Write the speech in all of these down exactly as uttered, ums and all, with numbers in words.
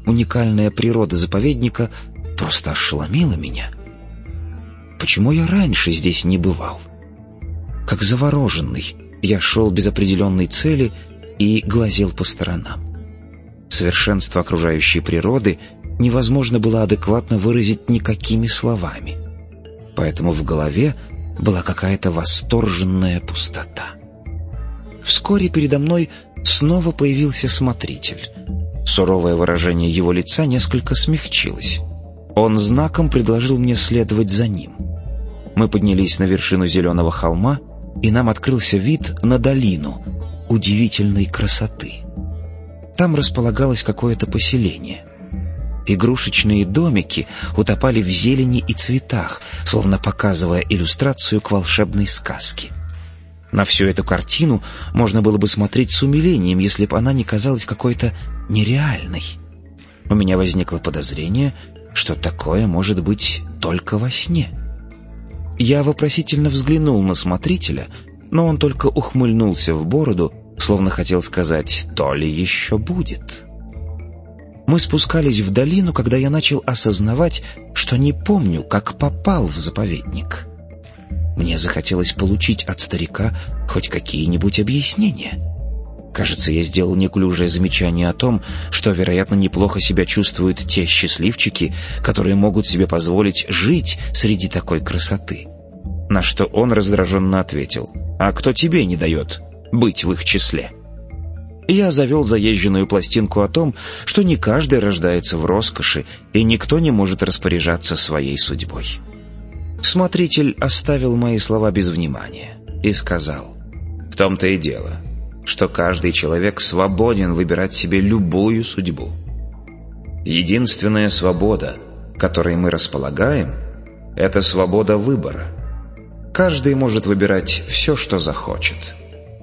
уникальная природа заповедника просто ошеломила меня. Почему я раньше здесь не бывал? Как завороженный, я шел без определенной цели и глазел по сторонам. Совершенство окружающей природы невозможно было адекватно выразить никакими словами. Поэтому в голове была какая-то восторженная пустота. Вскоре передо мной снова появился смотритель. Суровое выражение его лица несколько смягчилось. Он знаком предложил мне следовать за ним. Мы поднялись на вершину зеленого холма, и нам открылся вид на долину удивительной красоты. Там располагалось какое-то поселение. Игрушечные домики утопали в зелени и цветах, словно показывая иллюстрацию к волшебной сказке. На всю эту картину можно было бы смотреть с умилением, если бы она не казалась какой-то нереальной. У меня возникло подозрение, что такое может быть только во сне. Я вопросительно взглянул на смотрителя, но он только ухмыльнулся в бороду, словно хотел сказать «то ли еще будет». Мы спускались в долину, когда я начал осознавать, что не помню, как попал в заповедник. Мне захотелось получить от старика хоть какие-нибудь объяснения. Кажется, я сделал неуклюжее замечание о том, что, вероятно, неплохо себя чувствуют те счастливчики, которые могут себе позволить жить среди такой красоты. На что он раздраженно ответил: «А кто тебе не дает быть в их числе?» Я завел заезженную пластинку о том, что не каждый рождается в роскоши, и никто не может распоряжаться своей судьбой. Смотритель оставил мои слова без внимания и сказал: «В том-то и дело, что каждый человек свободен выбирать себе любую судьбу. Единственная свобода, которой мы располагаем, это свобода выбора. Каждый может выбирать все, что захочет».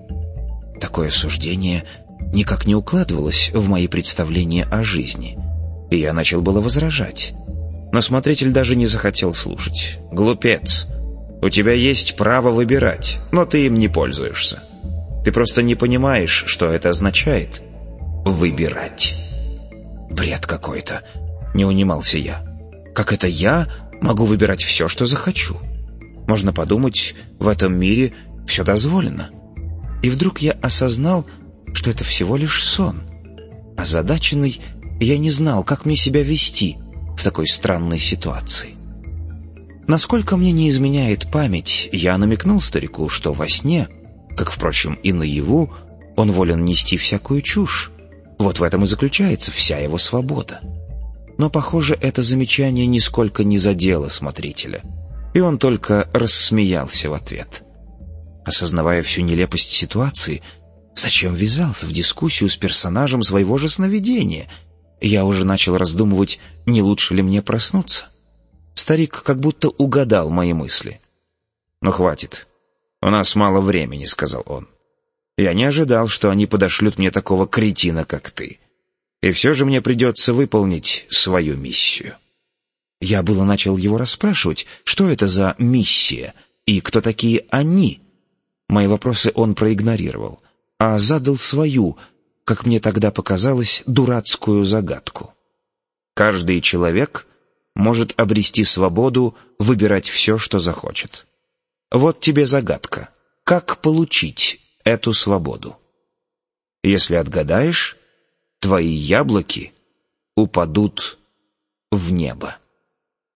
Такое суждение никак не укладывалось в мои представления о жизни, и я начал было возражать. Но смотритель даже не захотел слушать. «Глупец, у тебя есть право выбирать, но ты им не пользуешься. Ты просто не понимаешь, что это означает — выбирать». «Бред какой-то», — не унимался я. «Как это я могу выбирать все, что захочу? Можно подумать, в этом мире все дозволено». И вдруг я осознал, что это всего лишь сон. Озадаченный, я не знал, как мне себя вести в такой странной ситуации. Насколько мне не изменяет память, я намекнул старику, что во сне, как, впрочем, и наяву, он волен нести всякую чушь. Вот в этом и заключается вся его свобода. Но, похоже, это замечание нисколько не задело смотрителя, и он только рассмеялся в ответ. Осознавая всю нелепость ситуации, зачем ввязался в дискуссию с персонажем своего же сновидения? Я уже начал раздумывать, не лучше ли мне проснуться. Старик как будто угадал мои мысли. «Ну, хватит. У нас мало времени», — сказал он. «Я не ожидал, что они подошлют мне такого кретина, как ты. И все же мне придется выполнить свою миссию». Я было начал его расспрашивать, что это за миссия и кто такие «они». Мои вопросы он проигнорировал, а задал свою, как мне тогда показалось, дурацкую загадку. Каждый человек может обрести свободу выбирать все, что захочет. Вот тебе загадка. Как получить эту свободу? Если отгадаешь, твои яблоки упадут в небо.